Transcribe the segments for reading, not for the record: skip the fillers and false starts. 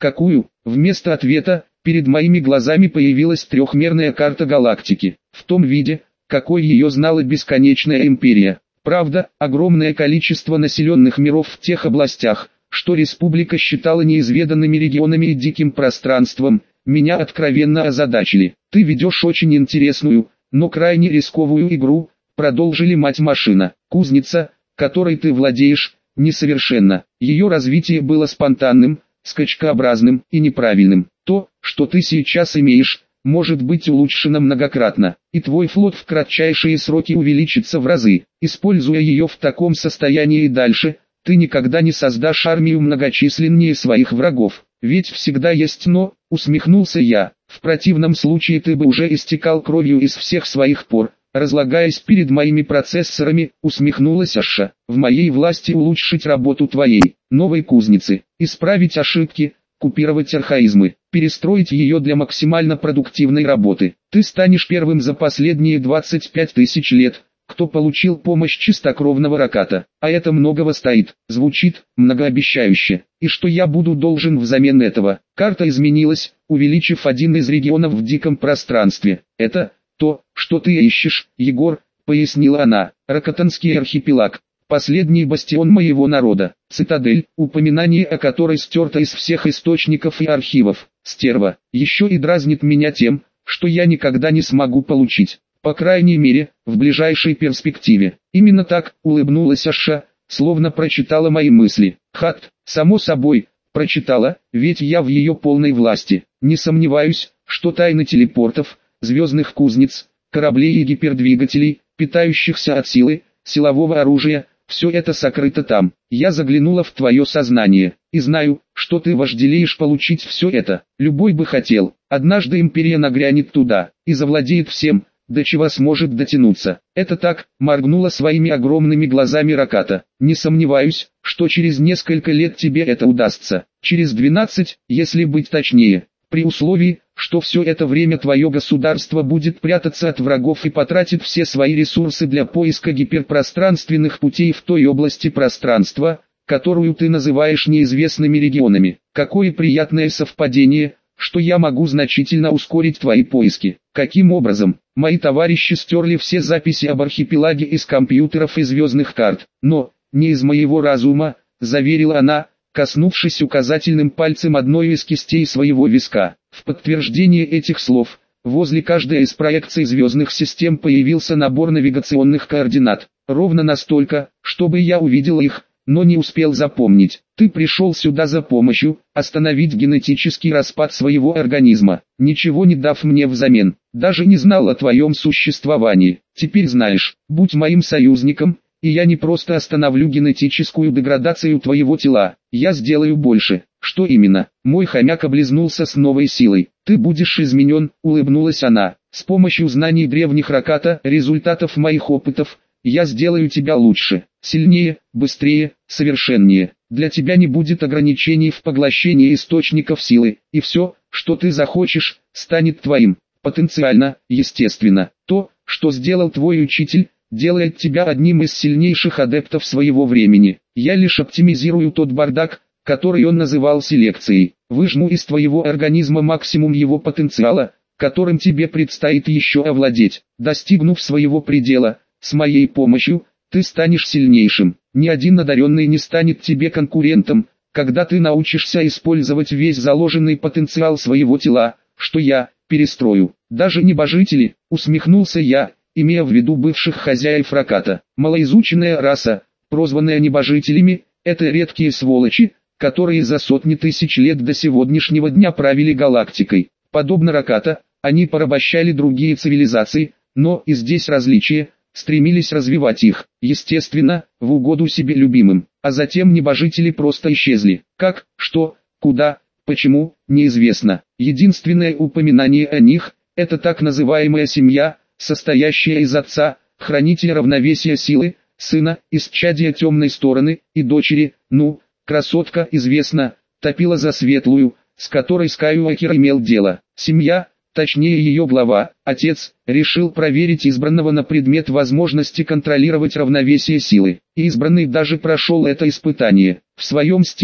Какую? Вместо ответа, перед моими глазами появилась трехмерная карта галактики, в том виде, какой ее знала бесконечная империя. Правда, огромное количество населенных миров в тех областях, что республика считала неизведанными регионами и диким пространством, меня откровенно озадачили. Ты ведешь очень интересную, но крайне рисковую игру, продолжили мать-машина. Кузница, которой ты владеешь, несовершенна. Ее развитие было спонтанным, скачкообразным и неправильным. То, что ты сейчас имеешь, может быть улучшено многократно, и твой флот в кратчайшие сроки увеличится в разы. Используя ее в таком состоянии и дальше, ты никогда не создашь армию многочисленнее своих врагов. Ведь всегда есть «но», усмехнулся я. В противном случае ты бы уже истекал кровью из всех своих пор, разлагаясь перед моими процессорами, усмехнулась Аша. В моей власти улучшить работу твоей новой кузницы, исправить ошибки, купировать архаизмы, перестроить ее для максимально продуктивной работы. Ты станешь первым за последние 25 тысяч лет, кто получил помощь чистокровного Раката. А это многого стоит. Звучит многообещающе. И что я буду должен взамен этого? Карта изменилась, увеличив один из регионов в диком пространстве. Это то, что ты ищешь, Егор, пояснила она. Ракатанский архипелаг. Последний бастион моего народа. Цитадель, упоминание о которой стерто из всех источников и архивов. Стерва. Еще и дразнит меня тем, что я никогда не смогу получить. По крайней мере, в ближайшей перспективе. Именно так, улыбнулась Аша, словно прочитала мои мысли. Хат, само собой, прочитала, ведь я в ее полной власти. Не сомневаюсь, что тайны телепортов, звездных кузнец, кораблей и гипердвигателей, питающихся от силы, силового оружия, все это сокрыто там. Я заглянула в твое сознание, и знаю, что ты вожделеешь получить все это. Любой бы хотел. Однажды империя нагрянет туда, и завладеет всем, до чего сможет дотянуться. Это так, моргнула своими огромными глазами Раката. Не сомневаюсь, что через несколько лет тебе это удастся. Через 12, если быть точнее. При условии, что все это время твое государство будет прятаться от врагов и потратит все свои ресурсы для поиска гиперпространственных путей в той области пространства, которую ты называешь неизвестными регионами. Какое приятное совпадение, что я могу значительно ускорить твои поиски. Каким образом? Мои товарищи стерли все записи об архипелаге из компьютеров и звездных карт, но не из моего разума, заверила она, коснувшись указательным пальцем одной из кистей своего виска. В подтверждение этих слов, возле каждой из проекций звездных систем появился набор навигационных координат, ровно настолько, чтобы я увидел их, но не успел запомнить. Ты пришел сюда за помощью, остановить генетический распад своего организма, ничего не дав мне взамен. Даже не знал о твоем существовании. Теперь знаешь, будь моим союзником, и я не просто остановлю генетическую деградацию твоего тела, я сделаю больше. Что именно? Мой хомяк облизнулся с новой силой. Ты будешь изменен, улыбнулась она. С помощью знаний древних Раката, результатов моих опытов, я сделаю тебя лучше, сильнее, быстрее, совершеннее. Для тебя не будет ограничений в поглощении источников силы, и все, что ты захочешь, станет твоим. Потенциально, естественно. То, что сделал твой учитель, делает тебя одним из сильнейших адептов своего времени. Я лишь оптимизирую тот бардак, который он называл селекцией. Выжму из твоего организма максимум его потенциала, которым тебе предстоит еще овладеть. Достигнув своего предела, с моей помощью, ты станешь сильнейшим. Ни один одаренный не станет тебе конкурентом, когда ты научишься использовать весь заложенный потенциал своего тела, что я перестрою. Даже небожители, усмехнулся я, имея в виду бывших хозяев Раката. Малоизученная раса, прозванная небожителями, это редкие сволочи, которые за сотни тысяч лет до сегодняшнего дня правили галактикой. Подобно Раката, они порабощали другие цивилизации, но и здесь различия, стремились развивать их, естественно, в угоду себе любимым. А затем небожители просто исчезли. Как, что, куда, почему, неизвестно. Единственное упоминание о них – это так называемая семья, состоящая из отца, хранителя равновесия силы, сына, исчадия темной стороны, и дочери, красотка известна, топила за светлую, с которой Скайуокер имел дело. Семья, точнее ее глава, отец, решил проверить избранного на предмет возможности контролировать равновесие силы. И избранный даже прошел это испытание, в своем стиле.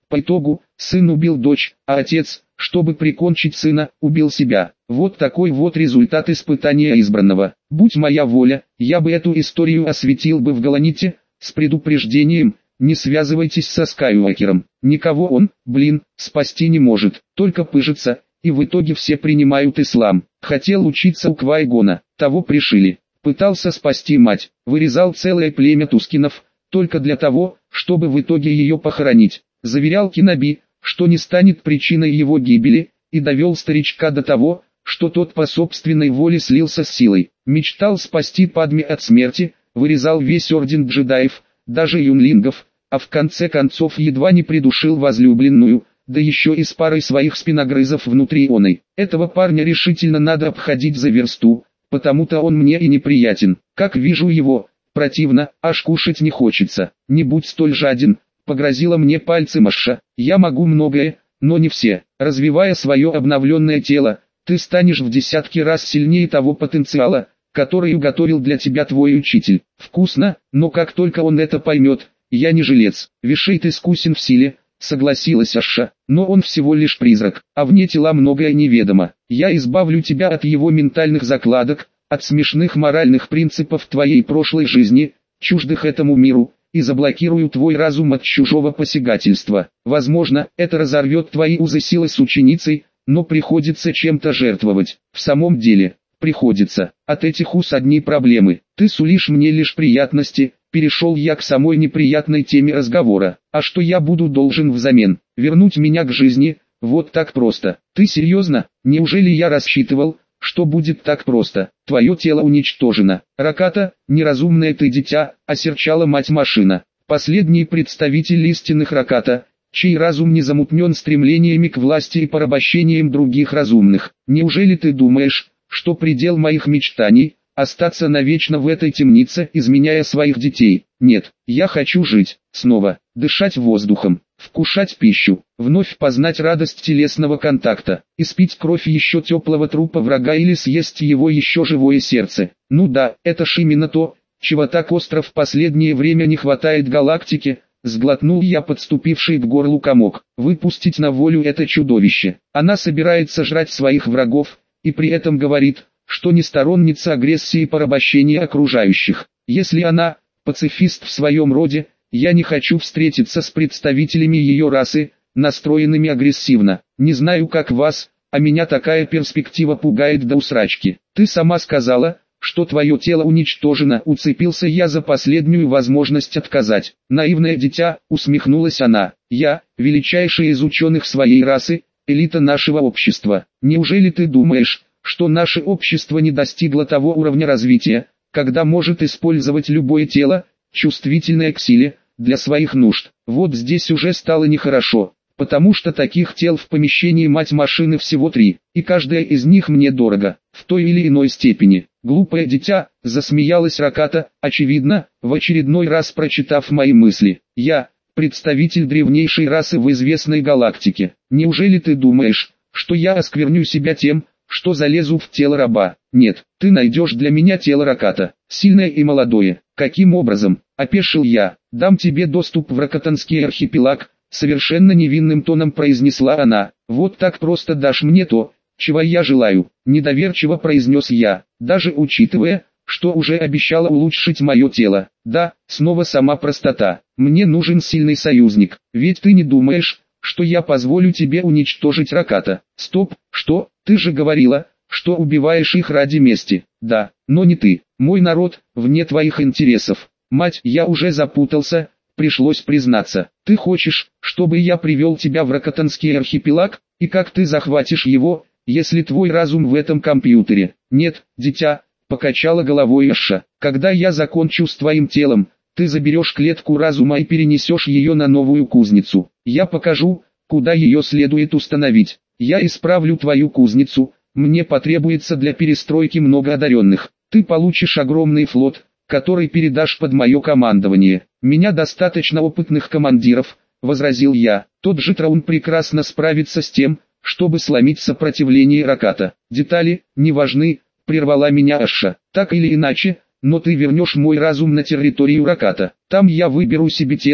По итогу, сын убил дочь, а отец, чтобы прикончить сына, убил себя. Вот такой вот результат испытания избранного. Будь моя воля, я бы эту историю осветил бы в Галаните, с предупреждением: не связывайтесь со Скайуокером. Никого он, спасти не может, только пыжится, и в итоге все принимают ислам. Хотел учиться у Квай-Гона, того пришили. Пытался спасти мать, вырезал целое племя Тускинов, только для того, чтобы в итоге ее похоронить. Заверял Киноби, что не станет причиной его гибели, и довел старичка до того, что тот по собственной воле слился с силой. Мечтал спасти Падме от смерти, вырезал весь орден джедаев, даже юнлингов, а в конце концов едва не придушил возлюбленную, да еще и с парой своих спиногрызов внутри оной. Этого парня решительно надо обходить за версту, потому-то он мне и неприятен. Как вижу его, противно, аж кушать не хочется. Не будь столь жаден, погрозила мне пальцем Аша. Я могу многое, но не все. Развивая свое обновленное тело, ты станешь в десятки раз сильнее того потенциала, который уготовил для тебя твой учитель. Вкусно, но как только он это поймет, я не жилец. Вишейт искусен в силе, согласилась Аша, но он всего лишь призрак, а вне тела многое неведомо. Я избавлю тебя от его ментальных закладок, от смешных моральных принципов твоей прошлой жизни, чуждых этому миру, и заблокирую твой разум от чужого посягательства. Возможно, это разорвет твои узы силы с ученицей, но приходится чем-то жертвовать. В самом деле, приходится. От этих уз одни проблемы. Ты сулишь мне лишь приятности. Перешел я к самой неприятной теме разговора. А что я буду должен взамен? Вернуть меня к жизни? Вот так просто. Ты серьезно? Неужели я рассчитывал, что будет так просто? Твое тело уничтожено. Раката, неразумное ты дитя, осерчала мать-машина. Последний представитель истинных Раката, чей разум не замутнен стремлениями к власти и порабощением других разумных. Неужели ты думаешь, что предел моих мечтаний — остаться навечно в этой темнице, изменяя своих детей? Нет, я хочу жить, снова, дышать воздухом, вкушать пищу, вновь познать радость телесного контакта, испить кровь еще теплого трупа врага или съесть его еще живое сердце. Ну да, это ж именно то, чего так остро в последнее время не хватает галактике. Сглотнул я подступивший к горлу комок. Выпустить на волю это чудовище. Она собирается жрать своих врагов, и при этом говорит, что не сторонница агрессии и порабощения окружающих. Если она пацифист в своем роде, я не хочу встретиться с представителями ее расы, настроенными агрессивно. Не знаю как вас, а меня такая перспектива пугает до усрачки. Ты сама сказала, что твое тело уничтожено. Уцепился я за последнюю возможность отказать. Наивное дитя, усмехнулась она. Я, величайший из ученых своей расы, элита нашего общества. Неужели ты думаешь, что наше общество не достигло того уровня развития, когда может использовать любое тело, чувствительное к силе, для своих нужд? Вот здесь уже стало нехорошо, потому что таких тел в помещении мать-машины всего 3, и каждая из них мне дорого, в той или иной степени. Глупое дитя, засмеялась Раката, очевидно, в очередной раз прочитав мои мысли. Я, представитель древнейшей расы в известной галактике. Неужели ты думаешь, что я оскверню себя тем, что залезу в тело раба? Нет, ты найдешь для меня тело Раката, сильное и молодое. Каким образом? Опешил я. Дам тебе доступ в Ракатанский архипелаг, совершенно невинным тоном произнесла она. Вот так просто дашь мне то, чего я желаю? Недоверчиво произнес я, даже учитывая, что уже обещала улучшить мое тело. Да, снова сама простота. Мне нужен сильный союзник, ведь ты не думаешь, что я позволю тебе уничтожить Раката? Стоп, что? Ты же говорила, что убиваешь их ради мести. Да, но не ты. Мой народ, вне твоих интересов. Мать, я уже запутался, пришлось признаться. Ты хочешь, чтобы я привел тебя в Ракатанский архипелаг, и как ты захватишь его, если твой разум в этом компьютере? Нет, дитя, покачала головой Аша. Когда я закончу с твоим телом, ты заберешь клетку разума и перенесешь ее на новую кузницу. Я покажу, куда ее следует установить. Я исправлю твою кузницу, мне потребуется для перестройки много одаренных. Ты получишь огромный флот, который передашь под мое командование. Меня достаточно опытных командиров, возразил я. Тот же Траун прекрасно справится с тем, чтобы сломить сопротивление Раката. Детали не важны, прервала меня Аша. Так или иначе, но ты вернешь мой разум на территорию Раката. Там я выберу себе тело,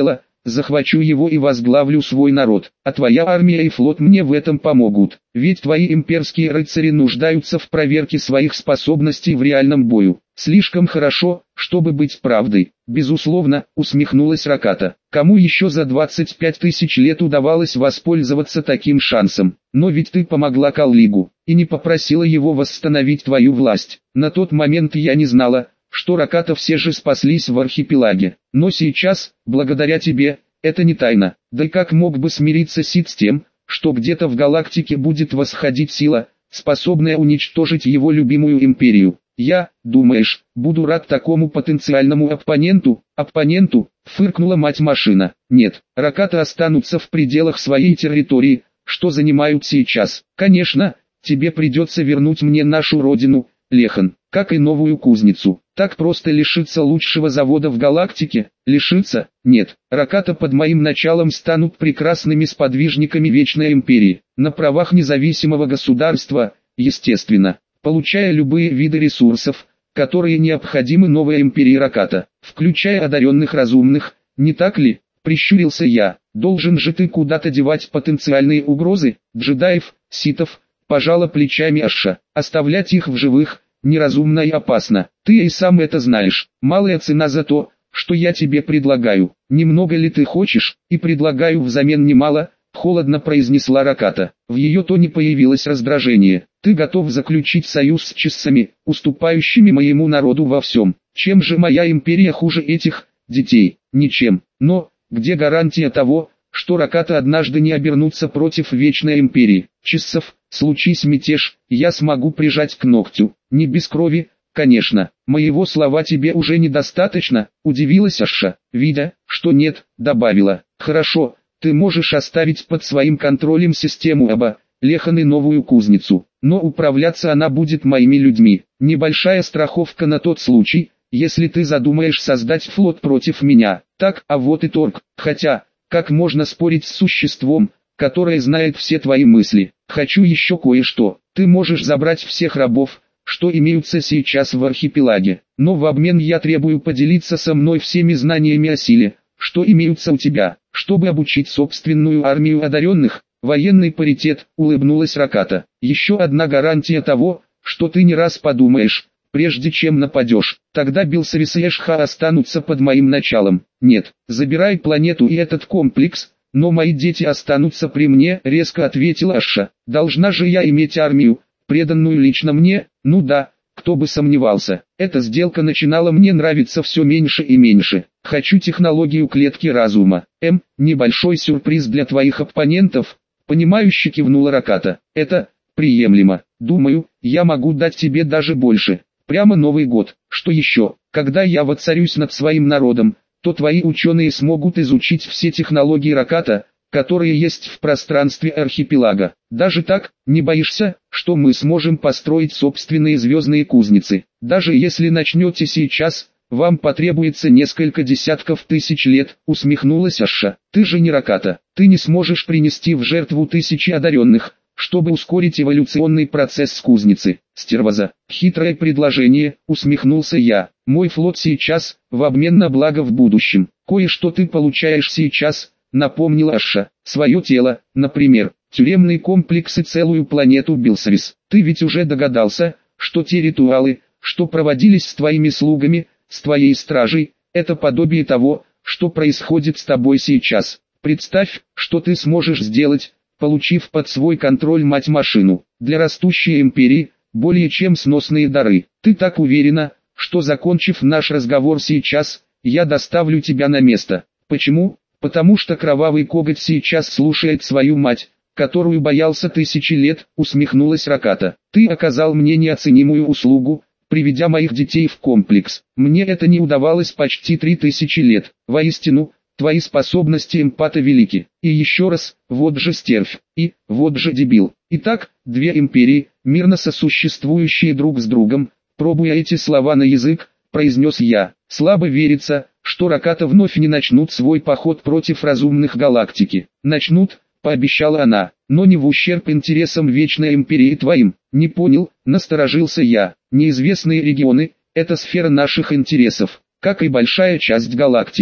захвачу его и возглавлю свой народ, а твоя армия и флот мне в этом помогут. Ведь твои имперские рыцари нуждаются в проверке своих способностей в реальном бою. Слишком хорошо, чтобы быть правдой. Безусловно, усмехнулась Раката. Кому еще за 25 тысяч лет удавалось воспользоваться таким шансом? Но ведь ты помогла Каллигу, и не попросила его восстановить твою власть. На тот момент я не знала, что Раката все же спаслись в архипелаге. Но сейчас, благодаря тебе, это не тайна. Да и как мог бы смириться Сид с тем, что где-то в галактике будет восходить сила, способная уничтожить его любимую империю? Я, думаешь, буду рад такому потенциальному оппоненту? Оппоненту, фыркнула мать-машина. Нет, Раката останутся в пределах своей территории, что занимают сейчас. Конечно, тебе придется вернуть мне нашу родину, Лехан, как и новую кузницу. Так просто лишиться лучшего завода в галактике? Лишиться? Нет. Раката под моим началом станут прекрасными сподвижниками Вечной Империи, на правах независимого государства, естественно, получая любые виды ресурсов, которые необходимы новой Империи Раката, включая одаренных разумных, не так ли? Прищурился я. Должен же ты куда-то девать потенциальные угрозы, джедаев, ситов, пожала плечами Аша. Оставлять их в живых неразумно и опасно. Ты и сам это знаешь. Малая цена за то, что я тебе предлагаю. Немного ли ты хочешь, и предлагаю взамен немало, холодно произнесла Раката. В ее тоне появилось раздражение. Ты готов заключить союз с чиссами, уступающими моему народу во всем. Чем же моя империя хуже этих детей? Ничем. Но где гарантия того, что Раката однажды не обернутся против Вечной Империи? Чиссов, случись мятеж, я смогу прижать к ногтю. Не без крови, конечно. Моего слова тебе уже недостаточно, удивилась Аша. Видя, что нет, добавила. Хорошо, ты можешь оставить под своим контролем систему Аба, Лехан и новую кузницу. Но управляться она будет моими людьми. Небольшая страховка на тот случай, если ты задумаешь создать флот против меня. Так, а вот и торг. Хотя, как можно спорить с существом, которое знает все твои мысли? Хочу еще кое-что. Ты можешь забрать всех рабов, что имеются сейчас в архипелаге. Но в обмен я требую поделиться со мной всеми знаниями о силе, что имеются у тебя, чтобы обучить собственную армию одаренных. Военный паритет, улыбнулась Раката. Еще одна гарантия того, что ты не раз подумаешь, прежде чем нападешь. Тогда Билсавис и Эшха останутся под моим началом. Нет, забирай планету и этот комплекс, но мои дети останутся при мне, резко ответила Аша. Должна же я иметь армию, преданную лично мне? Ну да, кто бы сомневался. Эта сделка начинала мне нравиться все меньше и меньше. Хочу технологию клетки разума. Небольшой сюрприз для твоих оппонентов, понимающе кивнула Раката. Это приемлемо. Думаю, я могу дать тебе даже больше. Прямо Новый год. Что еще? Когда я воцарюсь над своим народом, то твои ученые смогут изучить все технологии Раката, которые есть в пространстве архипелага. Даже так, не боишься, что мы сможем построить собственные звездные кузницы? Даже если начнете сейчас, вам потребуется несколько десятков тысяч лет, усмехнулась Аша. Ты же не Раката, ты не сможешь принести в жертву тысячи одаренных, чтобы ускорить эволюционный процесс кузницы. Стервоза, хитрое предложение, усмехнулся я. Мой флот сейчас, в обмен на благо в будущем. Кое-что ты получаешь сейчас, напомнила Аша. Свое тело, например, тюремный комплекс и целую планету Билсавис. Ты ведь уже догадался, что те ритуалы, что проводились с твоими слугами, с твоей стражей, это подобие того, что происходит с тобой сейчас. Представь, что ты сможешь сделать, получив под свой контроль мать-машину. Для растущей империи, более чем сносные дары. Ты так уверена, что закончив наш разговор сейчас, я доставлю тебя на место. Почему? Потому что кровавый коготь сейчас слушает свою мать, которую боялся тысячи лет, усмехнулась Раката. Ты оказал мне неоценимую услугу, приведя моих детей в комплекс. Мне это не удавалось почти 3000 лет. Воистину, твои способности эмпата велики. И еще раз, вот же стервь, и вот же дебил. Итак, две империи, мирно сосуществующие друг с другом, пробуя эти слова на язык, произнес я. Слабо верится, что Раката вновь не начнут свой поход против разумных галактики. Начнут, пообещала она, но не в ущерб интересам Вечной Империи твоим. Не понял, насторожился я. Неизвестные регионы – это сфера наших интересов, как и большая часть галактики.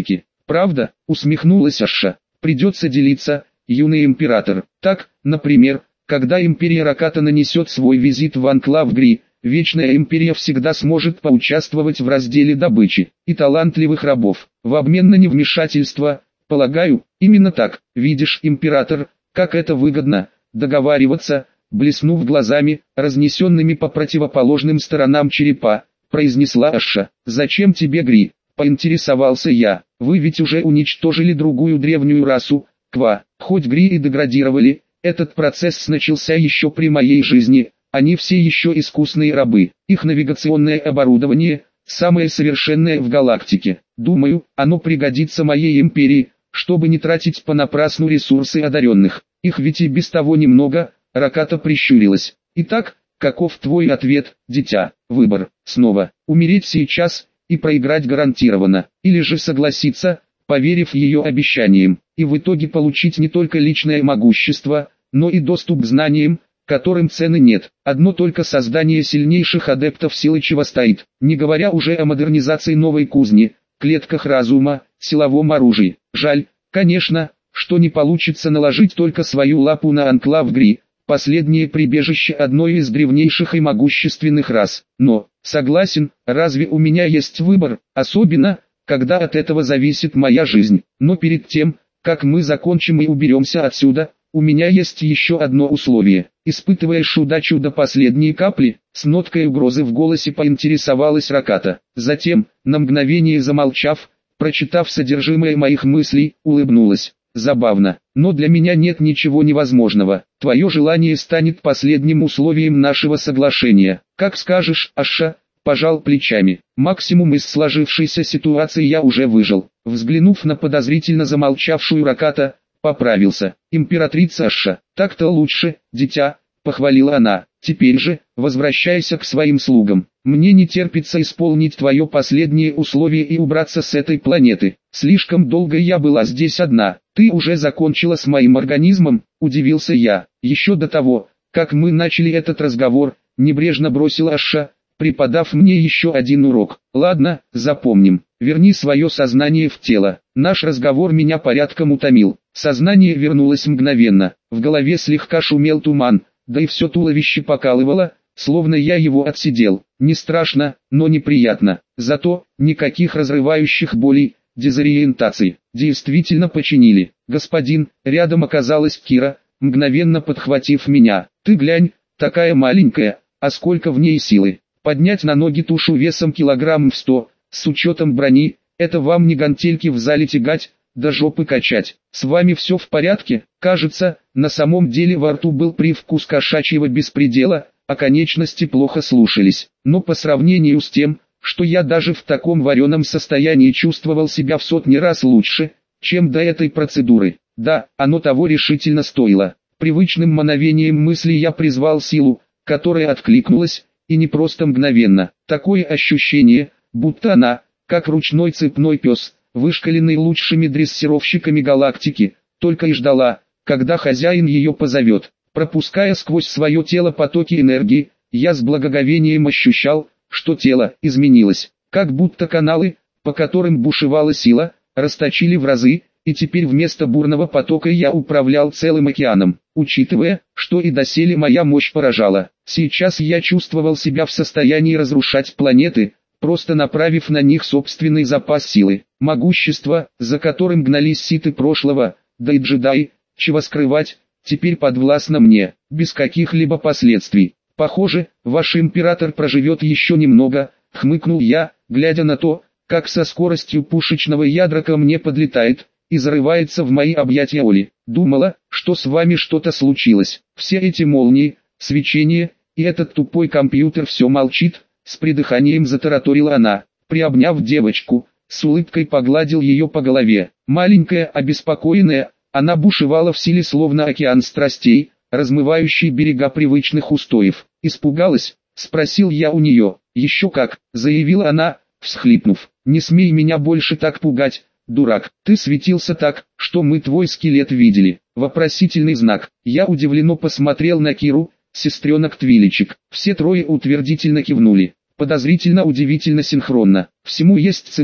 Правда? Усмехнулась Аша. Придется делиться, юный император. Так, например, когда империя Раката нанесет свой визит в анклав Гри, Вечная Империя всегда сможет поучаствовать в разделе добычи и талантливых рабов, в обмен на невмешательство. Полагаю, именно так. Видишь, император, как это выгодно, договариваться, блеснув глазами, разнесенными по противоположным сторонам черепа, произнесла Аша. «Зачем тебе Гри?» – поинтересовался я. «Вы ведь уже уничтожили другую древнюю расу, Ква. Хоть Гри и деградировали, этот процесс начался еще при моей жизни, они все еще искусные рабы. Их навигационное оборудование – самое совершенное в галактике. Думаю, оно пригодится моей империи, чтобы не тратить понапрасну ресурсы одаренных. Их ведь и без того немного». Раката прищурилась. «Итак, каков твой ответ, дитя? Выбор, снова, умереть сейчас и проиграть гарантированно, или же согласиться, поверив ее обещаниям, и в итоге получить не только личное могущество, но и доступ к знаниям, которым цены нет. Одно только создание сильнейших адептов силы чего стоит, не говоря уже о модернизации новой кузни, клетках разума, силовом оружии. Жаль, конечно, что не получится наложить только свою лапу на анклав Гри, последнее прибежище одной из древнейших и могущественных рас. Но, согласен, разве у меня есть выбор, особенно, когда от этого зависит моя жизнь. Но перед тем, как мы закончим и уберемся отсюда, у меня есть еще одно условие. Испытываешь удачу до последней капли, с ноткой угрозы в голосе поинтересовалась Раката. Затем, на мгновение замолчав, прочитав содержимое моих мыслей, улыбнулась. Забавно, но для меня нет ничего невозможного. Твое желание станет последним условием нашего соглашения. Как скажешь, Аша, пожал плечами. Максимум из сложившейся ситуации я уже выжил. Взглянув на подозрительно замолчавшую Раката, поправился. Императрица Аша, так-то лучше, дитя, похвалила она. Теперь же, возвращайся к своим слугам. Мне не терпится исполнить твое последнее условие и убраться с этой планеты. Слишком долго я была здесь одна. Ты уже закончила с моим организмом, удивился я. Еще до того, как мы начали этот разговор, небрежно бросила Аша, преподав мне еще один урок. Ладно, запомним. Верни свое сознание в тело. Наш разговор меня порядком утомил. Сознание вернулось мгновенно. В голове слегка шумел туман, да и все туловище покалывало, словно я его отсидел. Не страшно, но неприятно. Зато никаких разрывающих болей, дезориентаций. Действительно починили. Господин, рядом оказалась Кира, мгновенно подхватив меня. Ты глянь, такая маленькая, а сколько в ней силы. Поднять на ноги тушу весом килограмм в 100, с учетом брони, это вам не гантельки в зале тягать, да жопы качать. С вами все в порядке? Кажется, на самом деле во рту был привкус кошачьего беспредела, а конечности плохо слушались. Но по сравнению с тем, что я даже в таком вареном состоянии чувствовал себя в сотни раз лучше, чем до этой процедуры. Да, оно того решительно стоило. Привычным мановением мысли я призвал силу, которая откликнулась, и не просто мгновенно. Такое ощущение, будто она, как ручной цепной пес, вышкаленный лучшими дрессировщиками галактики, только и ждала, когда хозяин ее позовет. Пропуская сквозь свое тело потоки энергии, я с благоговением ощущал, что тело изменилось, как будто каналы, по которым бушевала сила, расточили в разы, и теперь вместо бурного потока я управлял целым океаном. Учитывая, что и доселе моя мощь поражала, сейчас я чувствовал себя в состоянии разрушать планеты, просто направив на них собственный запас силы. Могущество, за которым гнались ситы прошлого, да и джедаи, чего скрывать, теперь подвластно мне, без каких-либо последствий. Похоже, ваш император проживет еще немного, хмыкнул я, глядя на то, как со скоростью пушечного ядра ко мне подлетает и зарывается в мои объятия Оли. Думала, что с вами что-то случилось. Все эти молнии, свечение, и этот тупой компьютер все молчит, с придыханием затараторила она. Приобняв девочку, с улыбкой погладил ее по голове. Маленькая, обеспокоенная, она бушевала в силе словно океан страстей, размывающий берега привычных устоев. «Испугалась?» — спросил я у нее. «Еще как», — заявила она, всхлипнув. «Не смей меня больше так пугать, дурак. Ты светился так, что мы твой скелет видели». Вопросительный знак. Я удивленно посмотрел на Киру, сестренок Твиличек. Все трое утвердительно кивнули. Подозрительно удивительно синхронно. Всему есть цена,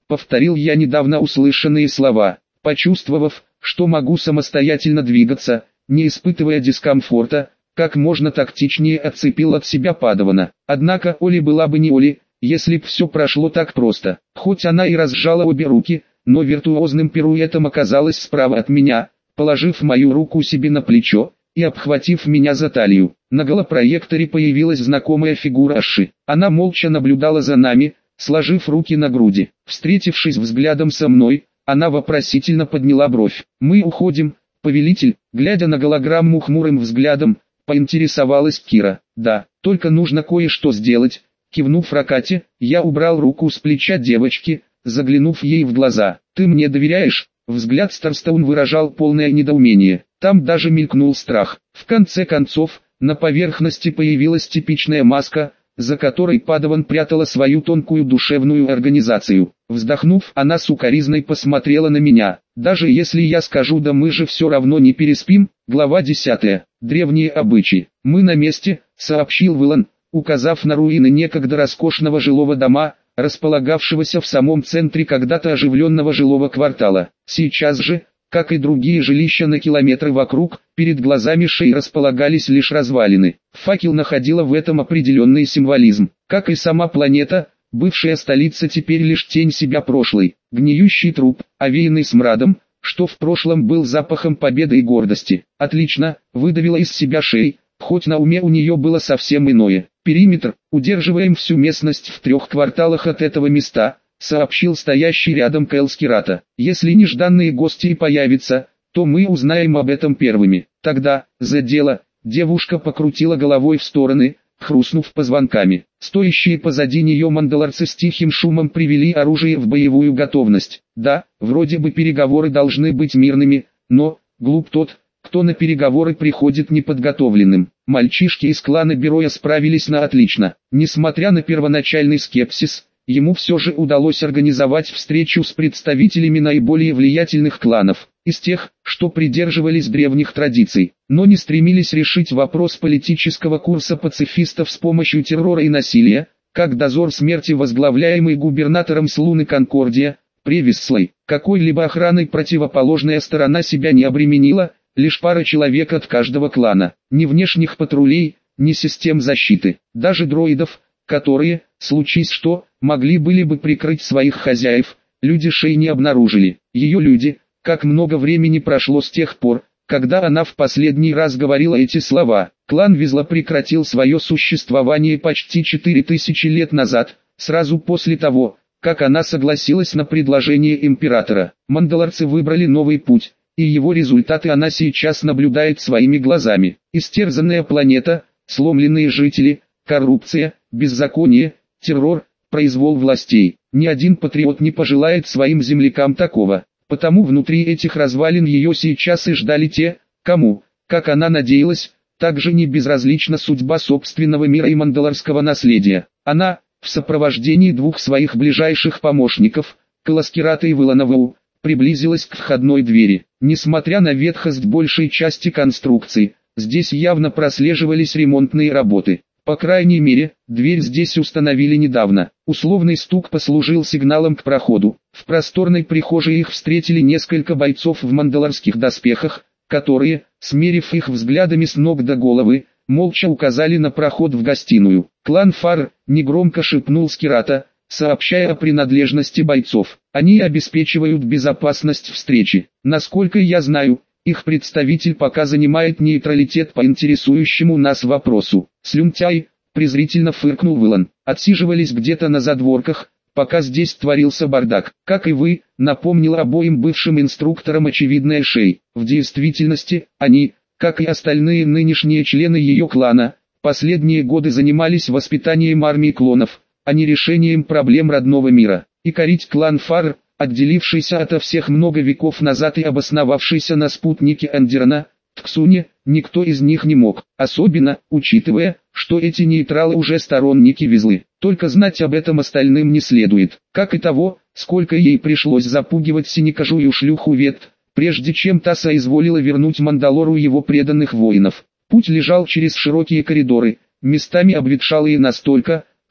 повторил я недавно услышанные слова, почувствовав, что могу самостоятельно двигаться, не испытывая дискомфорта, как можно тактичнее отцепил от себя Падавана. Однако Оли была бы не Оли, если б все прошло так просто. Хоть она и разжала обе руки, но виртуозным пируэтом оказалась справа от меня, положив мою руку себе на плечо и обхватив меня за талию. На голопроекторе появилась знакомая фигура Аши. Она молча наблюдала за нами, сложив руки на груди. Встретившись взглядом со мной, она вопросительно подняла бровь. «Мы уходим, повелитель», глядя на голограмму хмурым взглядом, поинтересовалась Кира. «Да, только нужно кое-что сделать». Кивнув Ракате, я убрал руку с плеча девочки, заглянув ей в глаза. «Ты мне доверяешь?» Взгляд Старстоун выражал полное недоумение. Там даже мелькнул страх. В конце концов, на поверхности появилась типичная маска, за которой Падаван прятала свою тонкую душевную организацию. Вздохнув, она сукоризной посмотрела на меня. «Даже если я скажу, да мы же все равно не переспим». Глава 10. Древние обычаи. «Мы на месте», сообщил Вэлан, указав на руины некогда роскошного жилого дома, располагавшегося в самом центре когда-то оживленного жилого квартала. Сейчас же, как и другие жилища на километры вокруг, перед глазами Шей располагались лишь развалины. Факел находила в этом определенный символизм. Как и сама планета, бывшая столица теперь лишь тень себя прошлой. Гниющий труп, овеянный смрадом, что в прошлом был запахом победы и гордости. «Отлично», выдавила из себя Шей, хоть на уме у нее было совсем иное. «Периметр, удерживаем всю местность в 3 кварталах от этого места», сообщил стоящий рядом Кэл Скирата. «Если нежданные гости и появятся, то мы узнаем об этом первыми. Тогда, за дело», девушка покрутила головой в стороны, хрустнув позвонками. Стоящие позади нее мандалорцы с тихим шумом привели оружие в боевую готовность. Да, вроде бы переговоры должны быть мирными, но, глуп тот, кто на переговоры приходит неподготовленным. Мальчишки из клана Бероя справились на отлично. Несмотря на первоначальный скепсис, ему все же удалось организовать встречу с представителями наиболее влиятельных кланов, из тех, что придерживались древних традиций, но не стремились решить вопрос политического курса пацифистов с помощью террора и насилия, как дозор смерти, возглавляемый губернатором с Луны Конкордия, Превисслой. Какой-либо охраной противоположная сторона себя не обременила, лишь пара человек от каждого клана, ни внешних патрулей, ни систем защиты, даже дроидов, которые, случись что, могли были бы прикрыть своих хозяев, люди Шей не обнаружили. Ее люди, как много времени прошло с тех пор, когда она в последний раз говорила эти слова. Клан Визла прекратил свое существование почти 4000 лет назад, сразу после того, как она согласилась на предложение императора. Мандалорцы выбрали новый путь, и его результаты она сейчас наблюдает своими глазами. Истерзанная планета, сломленные жители, коррупция, беззаконие, террор, произвол властей. Ни один патриот не пожелает своим землякам такого. Потому внутри этих развалин ее сейчас и ждали те, кому, как она надеялась, также не безразлична судьба собственного мира и мандалорского наследия. Она, в сопровождении 2 своих ближайших помощников, Каласкирата и Вэланову, приблизилась к входной двери. Несмотря на ветхость большей части конструкции, здесь явно прослеживались ремонтные работы. По крайней мере, дверь здесь установили недавно. Условный стук послужил сигналом к проходу. В просторной прихожей их встретили несколько бойцов в мандалорских доспехах, которые, смерив их взглядами с ног до головы, молча указали на проход в гостиную. «Клан Фар», негромко шепнул Скирата, сообщая о принадлежности бойцов. «Они обеспечивают безопасность встречи. Насколько я знаю, их представитель пока занимает нейтралитет по интересующему нас вопросу». «Слюнтяй», презрительно фыркнул Вэлан. «Отсиживались где-то на задворках, пока здесь творился бардак. Как и вы», напомнил обоим бывшим инструкторам очевидная Шей. В действительности, они, как и остальные нынешние члены ее клана, последние годы занимались воспитанием армии клонов, а не решением проблем родного мира. И корить клан Фар, отделившийся ото всех много веков назад и обосновавшийся на спутнике Андерна, Тксуне, никто из них не мог, особенно, учитывая, что эти нейтралы уже сторонники Визлы. Только знать об этом остальным не следует, как и того, сколько ей пришлось запугивать синекожую шлюху Вет, прежде чем та соизволила вернуть Мандалору его преданных воинов. Путь лежал через широкие коридоры, местами обветшалые настолько,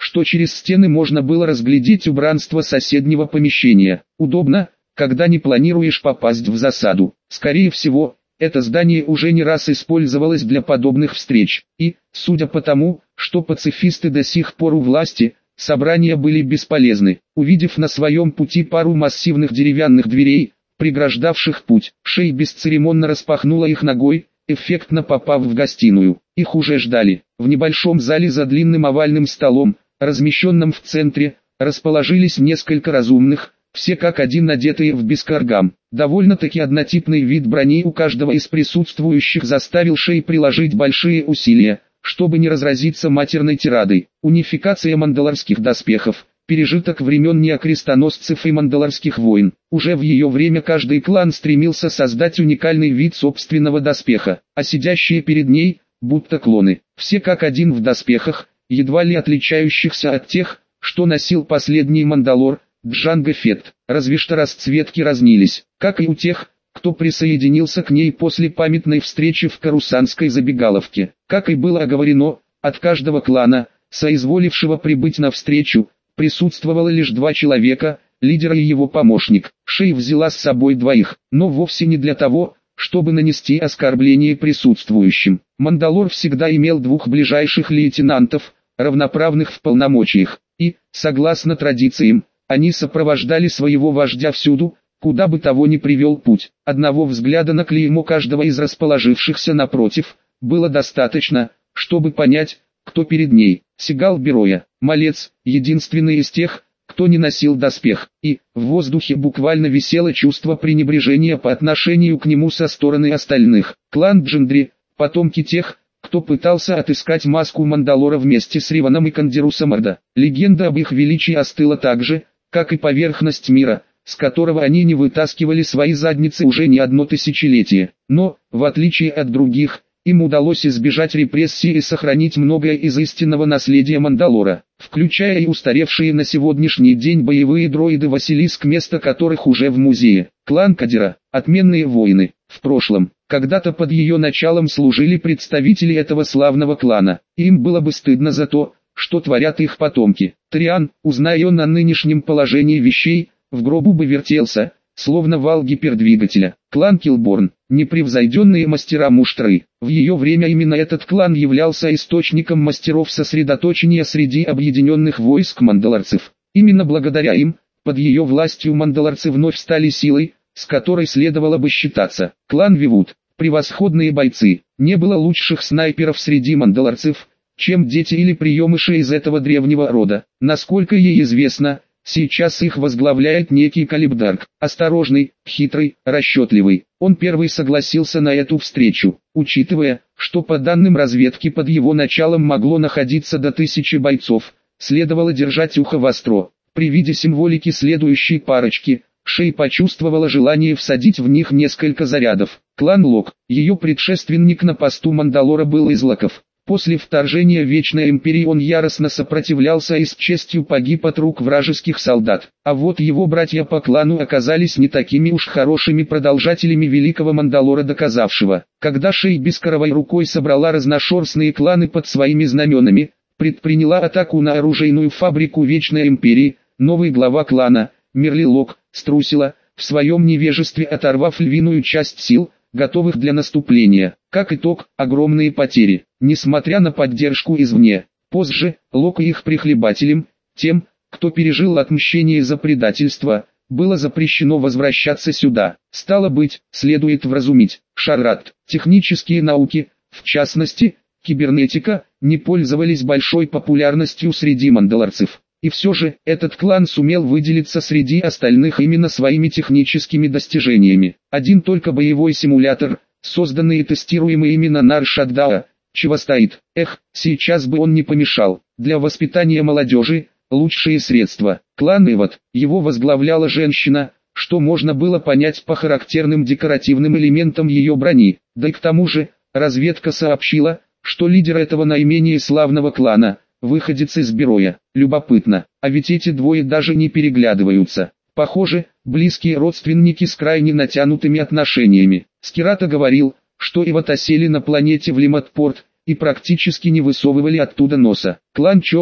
что через стены можно было разглядеть убранство соседнего помещения. Удобно, когда не планируешь попасть в засаду. Скорее всего, это здание уже не раз использовалось для подобных встреч, и, судя по тому, что пацифисты до сих пор у власти, собрания были бесполезны. Увидев на своем пути пару массивных деревянных дверей, преграждавших путь, Шей бесцеремонно распахнула их ногой, эффектно попав в гостиную. Их уже ждали. В небольшом зале за длинным овальным столом, размещенном в центре, расположились несколько разумных, все как один одетые в бескаргам. Довольно-таки однотипный вид брони у каждого из присутствующих заставил Шей приложить большие усилия, чтобы не разразиться матерной тирадой. Унификация мандалорских доспехов, пережиток времен неокрестоносцев и мандалорских войн. Уже в ее время каждый клан стремился создать уникальный вид собственного доспеха, а сидящие перед ней, будто клоны, все как один в доспехах, едва ли отличающихся от тех, что носил последний Мандалор, Джанго Фетт, разве что расцветки разнились, как и у тех, кто присоединился к ней после памятной встречи в Карусанской забегаловке. Как и было оговорено, от каждого клана, соизволившего прибыть на встречу, присутствовало лишь 2 человека, лидер и его помощник. Шей взяла с собой 2, но вовсе не для того, чтобы нанести оскорбление присутствующим. Мандалор всегда имел 2 ближайших лейтенантов, равноправных в полномочиях, и, согласно традициям, они сопровождали своего вождя всюду, куда бы того ни привел путь. Одного взгляда на клеймо каждого из расположившихся напротив, было достаточно, чтобы понять, кто перед ней. Сигал Бероя, малец, единственный из тех, кто не носил доспех, и в воздухе буквально висело чувство пренебрежения по отношению к нему со стороны остальных. Клан Джиндри, потомки тех, кто пытался отыскать маску Мандалора вместе с Риваном и Кандирусом Орда. Легенда об их величии остыла так же, как и поверхность мира, с которого они не вытаскивали свои задницы уже не одно тысячелетие. Но, в отличие от других, им удалось избежать репрессий и сохранить многое из истинного наследия Мандалора, включая и устаревшие на сегодняшний день боевые дроиды Василиск, место которых уже в музее. Клан Кадира, отменные воины, в прошлом, когда-то под ее началом служили представители этого славного клана, и им было бы стыдно за то, что творят их потомки. Триан, узная о нынешнем положении вещей, в гробу бы вертелся, словно вал гипердвигателя. Клан Килборн, непревзойденные мастера муштры. В ее время именно этот клан являлся источником мастеров сосредоточения среди объединенных войск мандалорцев. Именно благодаря им, под ее властью мандалорцы вновь стали силой, с которой следовало бы считаться. Клан Вивут, превосходные бойцы. Не было лучших снайперов среди мандалорцев, чем дети или приемыши из этого древнего рода. Насколько ей известно, сейчас их возглавляет некий Калибдарк, осторожный, хитрый, расчетливый. Он первый согласился на эту встречу, учитывая, что по данным разведки под его началом могло находиться до 1000 бойцов, следовало держать ухо востро. При виде символики следующей парочки, Шей почувствовала желание всадить в них несколько зарядов. Клан Лок, ее предшественник на посту Мандалора, был из Локов. После вторжения Вечной Империи он яростно сопротивлялся и с честью погиб от рук вражеских солдат. А вот его братья по клану оказались не такими уж хорошими продолжателями великого Мандалора, доказавшего. Когда Шей бескоровой рукой собрала разношерстные кланы под своими знаменами, предприняла атаку на оружейную фабрику Вечной Империи, новый глава клана, Мерли Лок, струсила, в своем невежестве оторвав львиную часть сил, готовых для наступления. Как итог, огромные потери, несмотря на поддержку извне. Позже, Лок и их прихлебателям, тем, кто пережил отмщение за предательство, было запрещено возвращаться сюда. Стало быть, следует вразумить, Шаррат, технические науки, в частности, кибернетика, не пользовались большой популярностью среди мандалорцев. И все же, этот клан сумел выделиться среди остальных именно своими техническими достижениями. Один только боевой симулятор, созданный и тестируемый именно на Аршаддаа, чего стоит. Сейчас бы он не помешал. Для воспитания молодежи, лучшие средства. Клан Ивот, его возглавляла женщина, что можно было понять по характерным декоративным элементам ее брони. Да и к тому же, разведка сообщила, что лидер этого наименее славного клана – выходец из Бероя. Любопытно, а ведь эти двое даже не переглядываются. Похоже, близкие родственники с крайне натянутыми отношениями. Скирата говорил, что Ивот осели на планете Влиматпорт, и практически не высовывали оттуда носа. Клан Черн,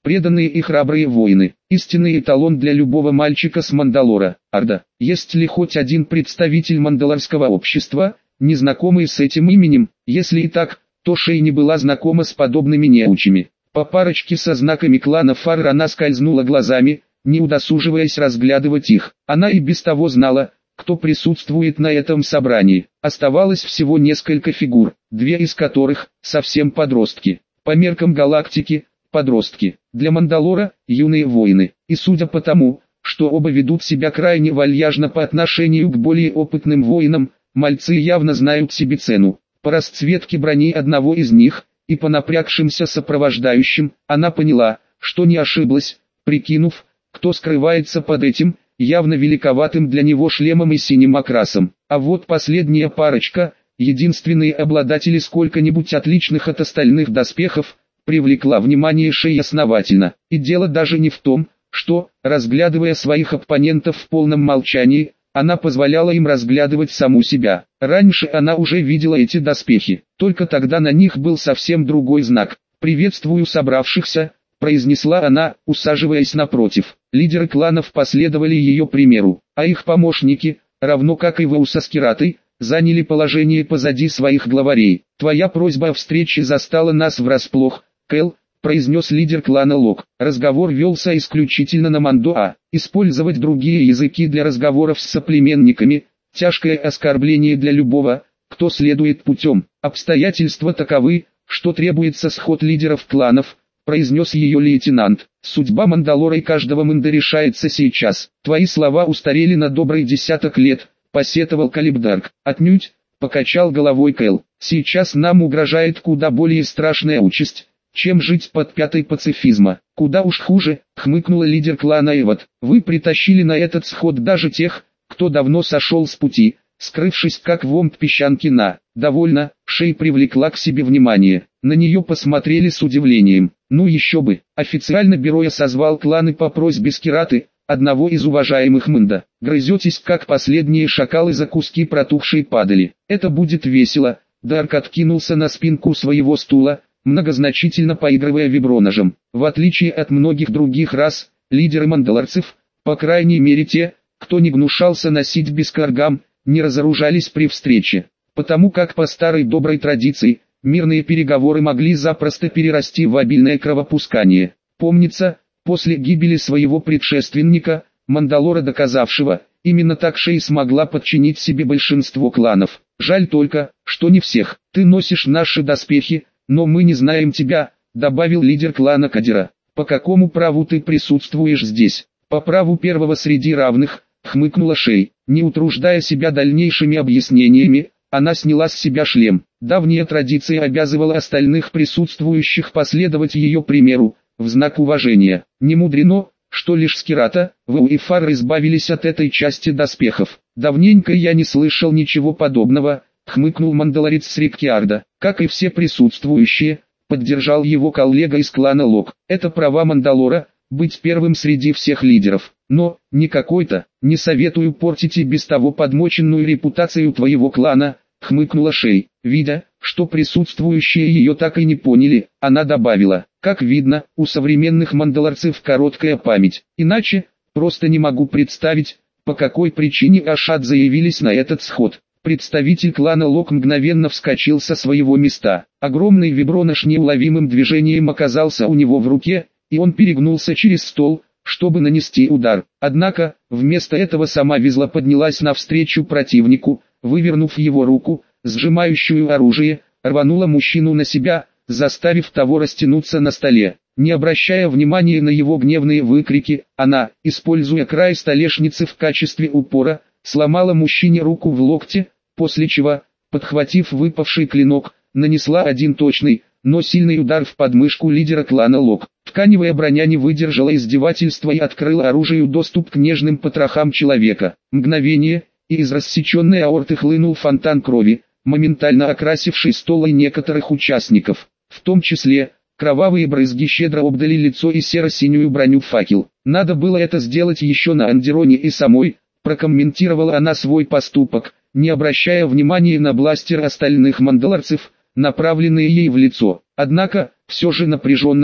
преданные и храбрые воины, истинный эталон для любого мальчика с Мандалора. Орда. Есть ли хоть один представитель мандалорского общества, не знакомый с этим именем? Если и так, то Шей не была знакома с подобными неучами. По парочке со знаками клана Фарр она скользнула глазами, не удосуживаясь разглядывать их. Она и без того знала, кто присутствует на этом собрании. Оставалось всего несколько фигур, две из которых совсем подростки. По меркам галактики, подростки. Для Мандалора – юные воины. И судя по тому, что оба ведут себя крайне вальяжно по отношению к более опытным воинам, мальцы явно знают себе цену. По расцветке брони одного из них, и по напрягшимся сопровождающим, она поняла, что не ошиблась, прикинув, кто скрывается под этим, явно великоватым для него шлемом и синим окрасом. А вот последняя парочка, единственные обладатели сколько-нибудь отличных от остальных доспехов, привлекла внимание Шей основательно. И дело даже не в том, что, разглядывая своих оппонентов в полном молчании, она позволяла им разглядывать саму себя. Раньше она уже видела эти доспехи, только тогда на них был совсем другой знак. «Приветствую собравшихся», — произнесла она, усаживаясь напротив. Лидеры кланов последовали ее примеру, а их помощники, равно как и Вау со Скиратой, заняли положение позади своих главарей. «Твоя просьба о встрече застала нас врасплох, Кэл», — произнес лидер клана Лок. Разговор велся исключительно на Мандоа. Использовать другие языки для разговоров с соплеменниками — тяжкое оскорбление для любого, кто следует путем. Обстоятельства таковы, что требуется сход лидеров кланов, произнес ее лейтенант. Судьба Мандалора и каждого Мэнда решается сейчас. Твои слова устарели на добрый десяток лет, посетовал Калибдарк. Отнюдь, покачал головой Кэл. Сейчас нам угрожает куда более страшная участь, чем жить под пятой пацифизма. Куда уж хуже, хмыкнула лидер клана Эвот. Вы притащили на этот сход даже тех, кто давно сошел с пути, скрывшись как вомб песчанки на. Довольно, Шей привлекла к себе внимание. На нее посмотрели с удивлением. Ну еще бы, официально Бероя созвал кланы по просьбе Скираты, одного из уважаемых Мэнда. Грызетесь как последние шакалы за куски протухшей падали. Это будет весело. Дарк откинулся на спинку своего стула, многозначительно поигрывая виброножем. В отличие от многих других рас, лидеры мандалорцев, по крайней мере те, кто не гнушался носить бескаргам, не разоружались при встрече. Потому как по старой доброй традиции, мирные переговоры могли запросто перерасти в обильное кровопускание. Помнится, после гибели своего предшественника, Мандалора доказавшего, именно так Шей смогла подчинить себе большинство кланов. Жаль только, что не всех. Ты носишь наши доспехи, но мы не знаем тебя, добавил лидер клана Кадира. По какому праву ты присутствуешь здесь? По праву первого среди равных, хмыкнула Шей. Не утруждая себя дальнейшими объяснениями, она сняла с себя шлем. Давняя традиция обязывала остальных присутствующих последовать ее примеру, в знак уважения. Не мудрено, что лишь Скирата, Вау и Фарр избавились от этой части доспехов. Давненько я не слышал ничего подобного, хмыкнул мандалорец с Риккиарда. Как и все присутствующие, поддержал его коллега из клана Лок. Это права Мандалора, быть первым среди всех лидеров. Но, не какой-то, не советую портить и без того подмоченную репутацию твоего клана, хмыкнула Шей. Видя, что присутствующие ее так и не поняли, она добавила: как видно, у современных мандалорцев короткая память. Иначе, просто не могу представить, по какой причине Ашад заявились на этот сход. Представитель клана Лок мгновенно вскочил со своего места. Огромный вибронош неуловимым движением оказался у него в руке, и он перегнулся через стол, чтобы нанести удар. Однако, вместо этого сама Визла поднялась навстречу противнику, вывернув его руку, сжимающую оружие, рванула мужчину на себя, заставив того растянуться на столе. Не обращая внимания на его гневные выкрики, она, используя край столешницы в качестве упора, сломала мужчине руку в локте, после чего, подхватив выпавший клинок, нанесла один точный, но сильный удар в подмышку лидера клана Лок. Тканевая броня не выдержала издевательства и открыла оружию доступ к нежным потрохам человека. Мгновение, и из рассеченной аорты хлынул фонтан крови, моментально окрасивший стол и некоторых участников. В том числе, кровавые брызги щедро обдали лицо и серо-синюю броню факел. Надо было это сделать еще на Андероне и самой, прокомментировала она свой поступок, не обращая внимания на бластер остальных мандалорцев, направленные ей в лицо. Однако, все же напряженность,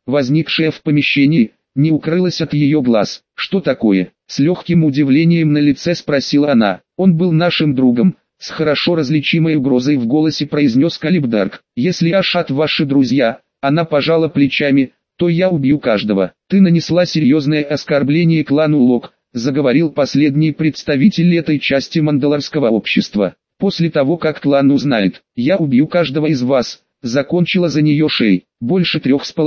возникшая в помещении, не укрылась от ее глаз. «Что такое?» — с легким удивлением на лице спросила она. «Он был нашим другом», — с хорошо различимой угрозой в голосе произнес Калибдарк. «Если Ашат ваши друзья», — она пожала плечами, — «то я убью каждого». «Ты нанесла серьезное оскорбление клану Лок», — заговорил последний представитель этой части мандалорского общества. «После того, как клан узнает, я убью каждого из вас», — закончила за нее Шей. «Больше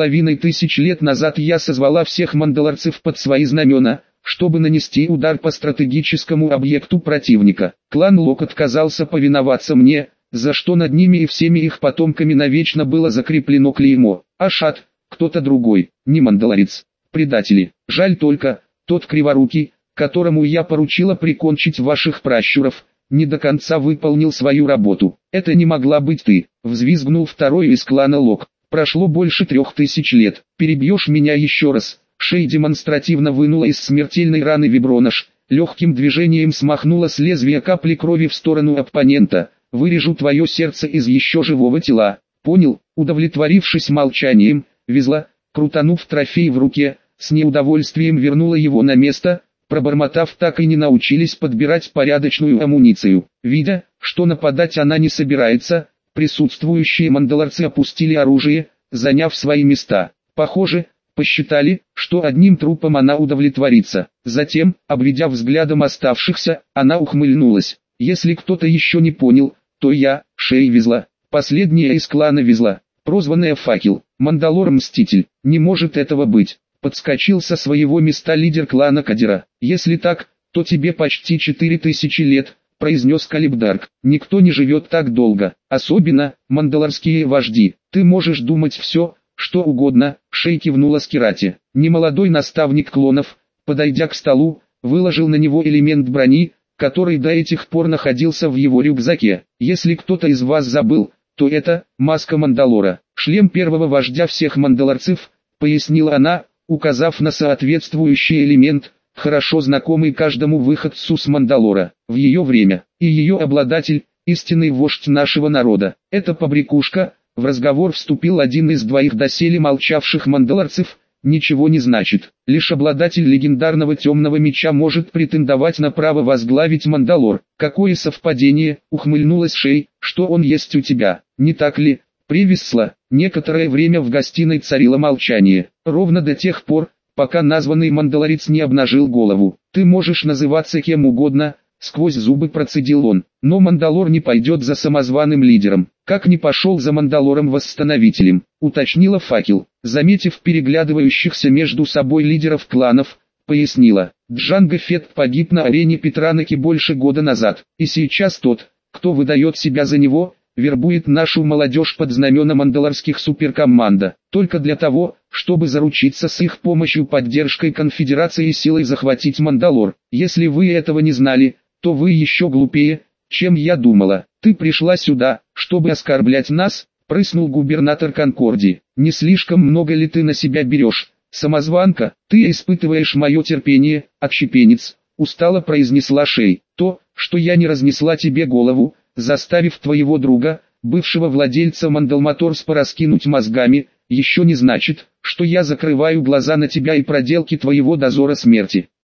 3500 лет назад я созвала всех мандалорцев под свои знамена, чтобы нанести удар по стратегическому объекту противника. Клан Лок отказался повиноваться мне, за что над ними и всеми их потомками навечно было закреплено клеймо. Ашат, кто-то другой, не мандалорец. Предатели. Жаль только, тот криворукий, которому я поручила прикончить ваших пращуров, не до конца выполнил свою работу. Это не могла быть ты», — взвизгнул второй из клана Лок. «Прошло больше 3000 лет. Перебьешь меня еще раз». Шей демонстративно вынула из смертельной раны вибронож, легким движением смахнула с лезвия капли крови в сторону оппонента. «Вырежу твое сердце из еще живого тела». «Понял», удовлетворившись молчанием, Визла, крутанув трофей в руке, с неудовольствием вернула его на место, пробормотав: «Так и не научились подбирать порядочную амуницию». Видя, что нападать она не собирается, присутствующие мандалорцы опустили оружие, заняв свои места. Похоже, посчитали, что одним трупом она удовлетворится. Затем, обведя взглядом оставшихся, она ухмыльнулась. «Если кто-то еще не понял, то я, Шей Визла, последняя из клана Визла, прозванная Факел, Мандалор-мститель. Не может этого быть», — подскочил со своего места лидер клана Кадира. «Если так, то тебе почти 4000 лет», — произнес Калибдарк. «Никто не живет так долго, особенно мандалорские вожди. Ты можешь думать все, что угодно», — Шей кивнула Скирати. Немолодой наставник клонов, подойдя к столу, выложил на него элемент брони, который до этих пор находился в его рюкзаке. «Если кто-то из вас забыл, то это маска Мандалора, шлем первого вождя всех мандалорцев», — пояснила она, указав на соответствующий элемент, хорошо знакомый каждому выходцу с Мандалора. В ее время, и ее обладатель, истинный вождь нашего народа. «Это побрякушка», — в разговор вступил один из двоих доселе молчавших мандалорцев, «ничего не значит. Лишь обладатель легендарного темного меча может претендовать на право возглавить Мандалор». «Какое совпадение», — ухмыльнулась Шей, — «что он есть у тебя, не так ли?» Привисла. Некоторое время в гостиной царило молчание, ровно до тех пор, пока названный мандалорец не обнажил голову. «Ты можешь называться кем угодно», — сквозь зубы процедил он, — «но Мандалор не пойдет за самозваным лидером, как не пошел за Мандалором-восстановителем», — уточнила Факел. Заметив переглядывающихся между собой лидеров кланов, пояснила: «Джанго Фетт погиб на арене Петраноки больше года назад, и сейчас тот, кто выдает себя за него, вербует нашу молодежь под знамена мандалорских суперкоманда, только для того, чтобы заручиться с их помощью поддержкой конфедерации и силой захватить Мандалор. Если вы этого не знали, то вы еще глупее, чем я думала. Ты пришла сюда, чтобы оскорблять нас», — прыснул губернатор Конкордии. «Не слишком много ли ты на себя берешь, самозванка? Ты испытываешь мое терпение, отщепенец», — устало произнесла Шей. «То, что я не разнесла тебе голову, заставив твоего друга, бывшего владельца Мандалмоторс, пораскинуть мозгами, еще не значит, что я закрываю глаза на тебя и проделки твоего дозора смерти.